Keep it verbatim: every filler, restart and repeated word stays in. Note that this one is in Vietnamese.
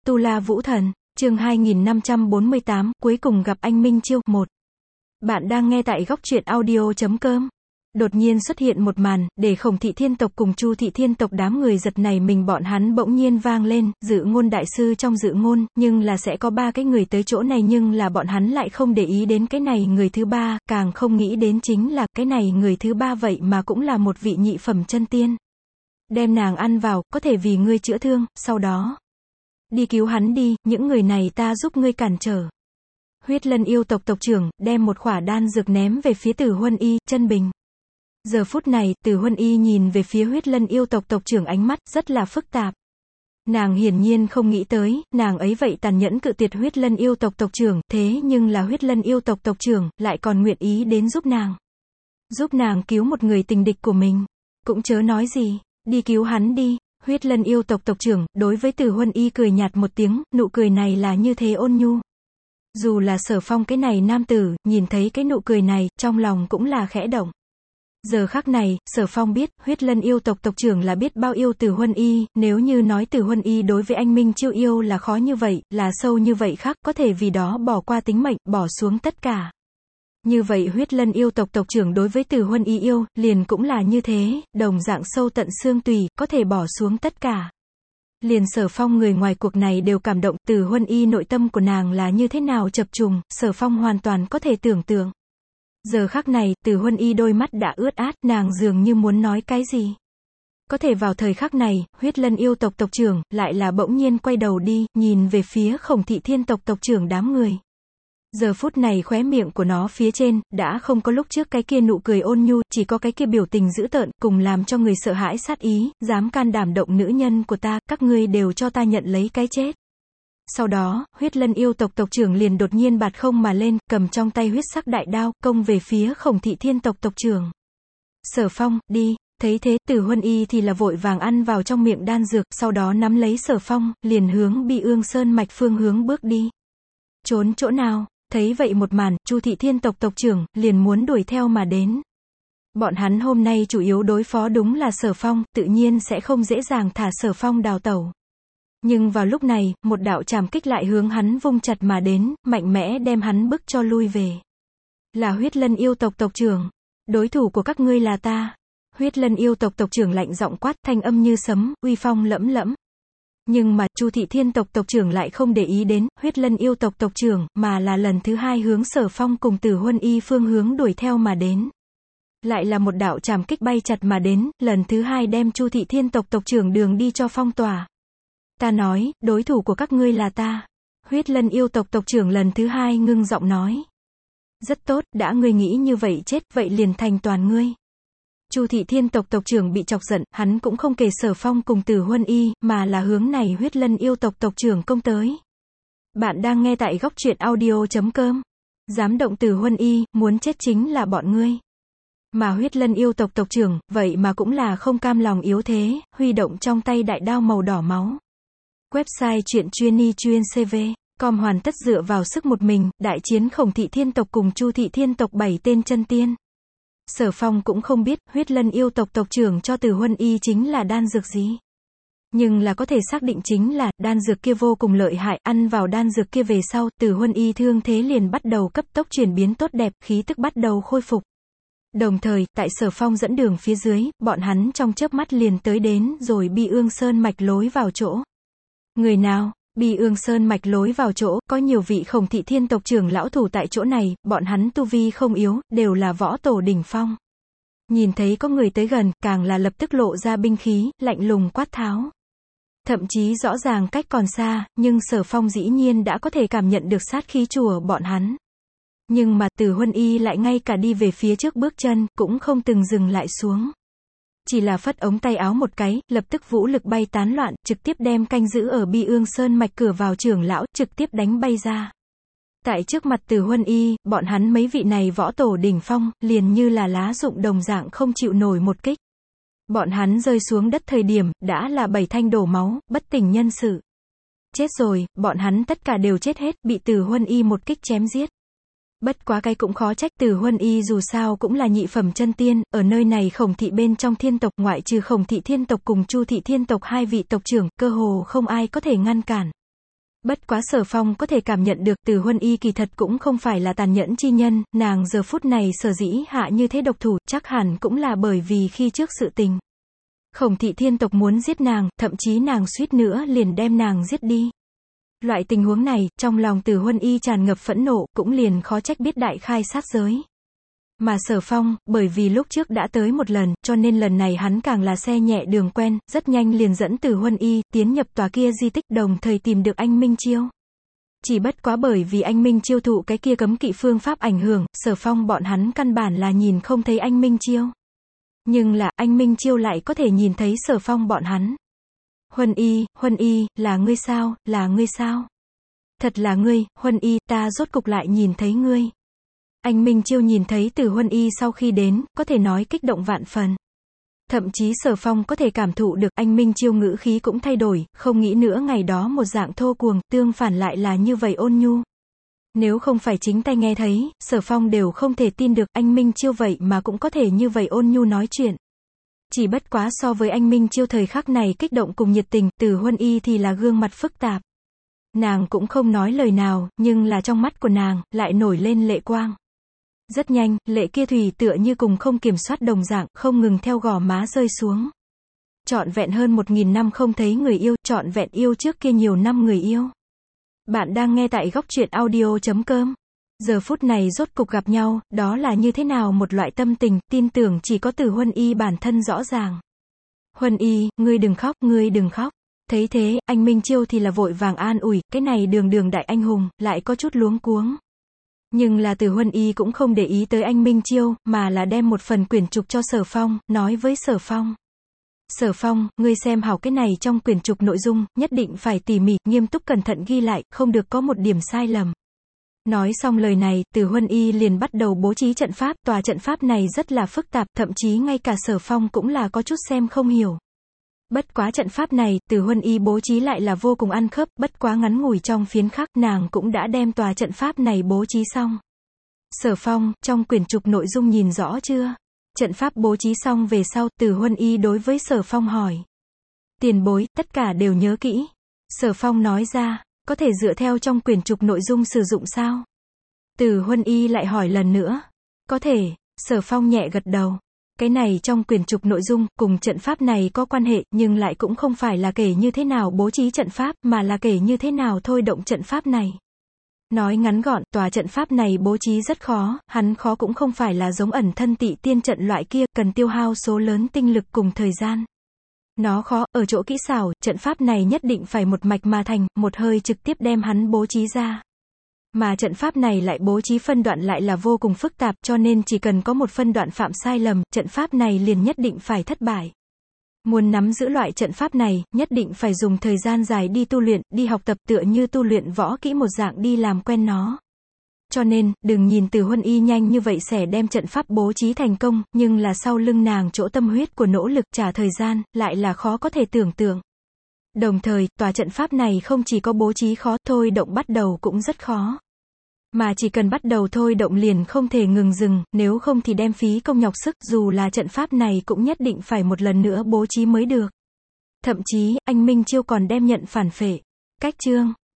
Tu La Vũ Thần, chương hai nghìn năm trăm bốn mươi tám, cuối cùng gặp anh Minh Chiêu, một. Bạn đang nghe tại góc truyện audio chấm com. Đột nhiên xuất hiện một màn, để Khổng Thị Thiên tộc cùng Chu Thị Thiên tộc đám người giật nảy mình, bọn hắn bỗng nhiên vang lên, dự ngôn đại sư trong dự ngôn, nhưng là sẽ có ba cái người tới chỗ này, nhưng là bọn hắn lại không để ý đến cái này người thứ ba, càng không nghĩ đến chính là, cái này người thứ ba vậy mà cũng là một vị nhị phẩm chân tiên. Đem nàng ăn vào, có thể vì ngươi chữa thương, sau đó đi cứu hắn đi, những người này ta giúp ngươi cản trở. Huyết Lân yêu tộc tộc trưởng, đem một khỏa đan dược ném về phía Tử Huân Y, chân bình. Giờ phút này, Tử Huân Y nhìn về phía Huyết Lân yêu tộc tộc trưởng, ánh mắt rất là phức tạp. Nàng hiển nhiên không nghĩ tới, nàng ấy vậy tàn nhẫn cự tuyệt Huyết Lân yêu tộc tộc trưởng, thế nhưng là Huyết Lân yêu tộc tộc trưởng, lại còn nguyện ý đến giúp nàng. Giúp nàng cứu một người tình địch của mình. Cũng chớ nói gì, đi cứu hắn đi. Huyết Lân yêu tộc tộc trưởng, đối với Tử Huân Y cười nhạt một tiếng, nụ cười này là như thế ôn nhu. Dù là Sở Phong cái này nam tử, nhìn thấy cái nụ cười này, trong lòng cũng là khẽ động. Giờ khắc này, Sở Phong biết, Huyết Lân yêu tộc tộc trưởng là biết bao yêu Tử Huân Y, nếu như nói Tử Huân Y đối với anh Minh Chiêu yêu là khó như vậy, là sâu như vậy khác, có thể vì đó bỏ qua tính mệnh, bỏ xuống tất cả. Như vậy Huyết Lân yêu tộc tộc trưởng đối với Tử Huân Y yêu, liền cũng là như thế, đồng dạng sâu tận xương tùy, có thể bỏ xuống tất cả. Liền Sở Phong người ngoài cuộc này đều cảm động, Tử Huân Y nội tâm của nàng là như thế nào chập trùng, Sở Phong hoàn toàn có thể tưởng tượng. Giờ khắc này, Tử Huân Y đôi mắt đã ướt át, nàng dường như muốn nói cái gì. Có thể vào thời khắc này, Huyết Lân yêu tộc tộc trưởng, lại là bỗng nhiên quay đầu đi, nhìn về phía Khổng Thị Thiên tộc tộc trưởng đám người. Giờ phút này khóe miệng của nó phía trên, đã không có lúc trước cái kia nụ cười ôn nhu, chỉ có cái kia biểu tình dữ tợn, cùng làm cho người sợ hãi sát ý, dám can đảm động nữ nhân của ta, các ngươi đều cho ta nhận lấy cái chết. Sau đó, Huyết Lân yêu tộc tộc trưởng liền đột nhiên bạt không mà lên, cầm trong tay huyết sắc đại đao, công về phía Khổng Thị Thiên tộc tộc trưởng. Sở Phong, đi. Thấy thế, Tử Huân Y thì là vội vàng ăn vào trong miệng đan dược, sau đó nắm lấy Sở Phong, liền hướng Bi Ương Sơn mạch phương hướng bước đi. Trốn chỗ nào? Thấy vậy một màn, Chu Thị Thiên tộc tộc trưởng, liền muốn đuổi theo mà đến. Bọn hắn hôm nay chủ yếu đối phó đúng là Sở Phong, tự nhiên sẽ không dễ dàng thả Sở Phong đào tẩu. Nhưng vào lúc này, một đạo trảm kích lại hướng hắn vung chặt mà đến, mạnh mẽ đem hắn bức cho lui về. Là Huyết Lân yêu tộc tộc trưởng. Đối thủ của các ngươi là ta. Huyết Lân yêu tộc tộc trưởng lạnh giọng quát, thanh âm như sấm, uy phong lẫm lẫm. Nhưng mà, Chu Thị Thiên tộc tộc trưởng lại không để ý đến Huyết Lân yêu tộc tộc trưởng, mà là lần thứ hai hướng Sở Phong cùng Tử Huân Y phương hướng đuổi theo mà đến. Lại là một đạo trảm kích bay chặt mà đến, lần thứ hai đem Chu Thị Thiên tộc tộc trưởng đường đi cho phong tỏa. Ta nói, đối thủ của các ngươi là ta. Huyết Lân yêu tộc tộc trưởng lần thứ hai ngưng giọng nói. Rất tốt, đã ngươi nghĩ như vậy chết, vậy liền thành toàn ngươi. Chu Thị Thiên tộc tộc trưởng bị chọc giận, hắn cũng không kể Sở Phong cùng Tử Huân Y, mà là hướng này Huyết Lân yêu tộc tộc trưởng công tới. Bạn đang nghe tại góc truyện audio chấm com. Dám động Tử Huân Y, muốn chết chính là bọn ngươi. Mà Huyết Lân yêu tộc tộc trưởng, vậy mà cũng là không cam lòng yếu thế, huy động trong tay đại đao màu đỏ máu. Website truyện chuyên y chuyên cv com hoàn tất dựa vào sức một mình, đại chiến Khổng Thị Thiên tộc cùng Chu Thị Thiên tộc bảy tên chân tiên. Sở Phong cũng không biết, Huyết Lân yêu tộc tộc trưởng cho Tử Huân Y chính là đan dược gì. Nhưng là có thể xác định chính là, đan dược kia vô cùng lợi hại, ăn vào đan dược kia về sau, Tử Huân Y thương thế liền bắt đầu cấp tốc chuyển biến tốt đẹp, khí tức bắt đầu khôi phục. Đồng thời, tại Sở Phong dẫn đường phía dưới, bọn hắn trong chớp mắt liền tới đến rồi Bi Ương Sơn mạch lối vào chỗ. Người nào? Bi Ương Sơn mạch lối vào chỗ, có nhiều vị Khổng Thị Thiên tộc trưởng lão thủ tại chỗ này, bọn hắn tu vi không yếu, đều là võ tổ đỉnh phong. Nhìn thấy có người tới gần, càng là lập tức lộ ra binh khí, lạnh lùng quát tháo. Thậm chí rõ ràng cách còn xa, nhưng Sở Phong dĩ nhiên đã có thể cảm nhận được sát khí chùa bọn hắn. Nhưng mà Tử Huân Y lại ngay cả đi về phía trước bước chân, cũng không từng dừng lại xuống. Chỉ là phất ống tay áo một cái, lập tức vũ lực bay tán loạn, trực tiếp đem canh giữ ở Bi Ương Sơn mạch cửa vào trưởng lão, trực tiếp đánh bay ra. Tại trước mặt Tử Huân Y, bọn hắn mấy vị này võ tổ đỉnh phong, liền như là lá rụng đồng dạng không chịu nổi một kích. Bọn hắn rơi xuống đất thời điểm, đã là bảy thanh đổ máu, bất tỉnh nhân sự. Chết rồi, bọn hắn tất cả đều chết hết, bị Tử Huân Y một kích chém giết. Bất quá cái cũng khó trách, Tử Huân Y dù sao cũng là nhị phẩm chân tiên, ở nơi này Khổng Thị bên trong thiên tộc, ngoại trừ Khổng Thị Thiên tộc cùng Chu Thị Thiên tộc hai vị tộc trưởng, cơ hồ không ai có thể ngăn cản. Bất quá Sở Phong có thể cảm nhận được Từ Huân Y kỳ thật cũng không phải là tàn nhẫn chi nhân, nàng giờ phút này sở dĩ hạ như thế độc thủ, chắc hẳn cũng là bởi vì khi trước sự tình. Khổng thị thiên tộc muốn giết nàng, thậm chí nàng suýt nữa liền đem nàng giết đi. Loại tình huống này, trong lòng Từ Huân Y tràn ngập phẫn nộ, cũng liền khó trách biết đại khai sát giới. Mà Sở Phong, bởi vì lúc trước đã tới một lần, cho nên lần này hắn càng là xe nhẹ đường quen, rất nhanh liền dẫn Từ Huân Y, tiến nhập tòa kia di tích đồng thời tìm được anh Minh Chiêu. Chỉ bất quá bởi vì anh Minh Chiêu thụ cái kia cấm kỵ phương pháp ảnh hưởng, Sở Phong bọn hắn căn bản là nhìn không thấy anh Minh Chiêu. Nhưng là, anh Minh Chiêu lại có thể nhìn thấy Sở Phong bọn hắn. Huân Y, Huân Y, là ngươi sao, là ngươi sao? Thật là ngươi, Huân Y, ta rốt cục lại nhìn thấy ngươi. Anh Minh Chiêu nhìn thấy Từ Huân Y sau khi đến, có thể nói kích động vạn phần. Thậm chí Sở Phong có thể cảm thụ được anh Minh Chiêu ngữ khí cũng thay đổi, không nghĩ nữa ngày đó một dạng thô cuồng, tương phản lại là như vậy ôn nhu. Nếu không phải chính tay nghe thấy, Sở Phong đều không thể tin được anh Minh Chiêu vậy mà cũng có thể như vậy ôn nhu nói chuyện. Chỉ bất quá so với anh Minh Chiêu thời khắc này kích động cùng nhiệt tình, Từ Huân Y thì là gương mặt phức tạp. Nàng cũng không nói lời nào, nhưng là trong mắt của nàng, lại nổi lên lệ quang. Rất nhanh, lệ kia thủy tựa như cùng không kiểm soát đồng dạng, không ngừng theo gò má rơi xuống. Trọn vẹn hơn một nghìn năm không thấy người yêu, trọn vẹn yêu trước kia nhiều năm người yêu. Bạn đang nghe tại góc truyện audio chấm com. Giờ phút này rốt cục gặp nhau, đó là như thế nào một loại tâm tình, tin tưởng chỉ có Từ Huân Y bản thân rõ ràng. Huân Y, ngươi đừng khóc, ngươi đừng khóc. Thấy thế, anh Minh Chiêu thì là vội vàng an ủi, cái này đường đường đại anh hùng, lại có chút luống cuống. Nhưng là Từ Huân Y cũng không để ý tới anh Minh Chiêu, mà là đem một phần quyển trục cho Sở Phong, nói với Sở Phong. Sở Phong, ngươi xem hảo cái này trong quyển trục nội dung, nhất định phải tỉ mỉ, nghiêm túc cẩn thận ghi lại, không được có một điểm sai lầm. Nói xong lời này, Từ Huân Y liền bắt đầu bố trí trận pháp, tòa trận pháp này rất là phức tạp, thậm chí ngay cả Sở Phong cũng là có chút xem không hiểu. Bất quá trận pháp này, Từ Huân Y bố trí lại là vô cùng ăn khớp, bất quá ngắn ngủi trong phiến khắc, nàng cũng đã đem tòa trận pháp này bố trí xong. Sở Phong, trong quyển trục nội dung nhìn rõ chưa? Trận pháp bố trí xong về sau, Từ Huân Y đối với Sở Phong hỏi. Tiền bối, tất cả đều nhớ kỹ. Sở Phong nói ra, có thể dựa theo trong quyển trục nội dung sử dụng sao? Từ Huân Y lại hỏi lần nữa. Có thể, Sở Phong nhẹ gật đầu. Cái này trong quyển trục nội dung, cùng trận pháp này có quan hệ, nhưng lại cũng không phải là kể như thế nào bố trí trận pháp, mà là kể như thế nào thôi động trận pháp này. Nói ngắn gọn, tòa trận pháp này bố trí rất khó, hắn khó cũng không phải là giống ẩn thân tị tiên trận loại kia, cần tiêu hao số lớn tinh lực cùng thời gian. Nó khó, ở chỗ kỹ xảo, trận pháp này nhất định phải một mạch mà thành, một hơi trực tiếp đem hắn bố trí ra. Mà trận pháp này lại bố trí phân đoạn lại là vô cùng phức tạp, cho nên chỉ cần có một phân đoạn phạm sai lầm, trận pháp này liền nhất định phải thất bại. Muốn nắm giữ loại trận pháp này, nhất định phải dùng thời gian dài đi tu luyện, đi học tập tựa như tu luyện võ kỹ một dạng đi làm quen nó. Cho nên, đừng nhìn Từ Huân Y nhanh như vậy sẽ đem trận pháp bố trí thành công, nhưng là sau lưng nàng chỗ tâm huyết của nỗ lực trả thời gian, lại là khó có thể tưởng tượng. Đồng thời, tòa trận pháp này không chỉ có bố trí khó, thôi động bắt đầu cũng rất khó. Mà chỉ cần bắt đầu thôi động liền không thể ngừng dừng, nếu không thì đem phí công nhọc sức, dù là trận pháp này cũng nhất định phải một lần nữa bố trí mới được. Thậm chí, anh Minh Chiêu còn đem nhận phản phệ. Cách chương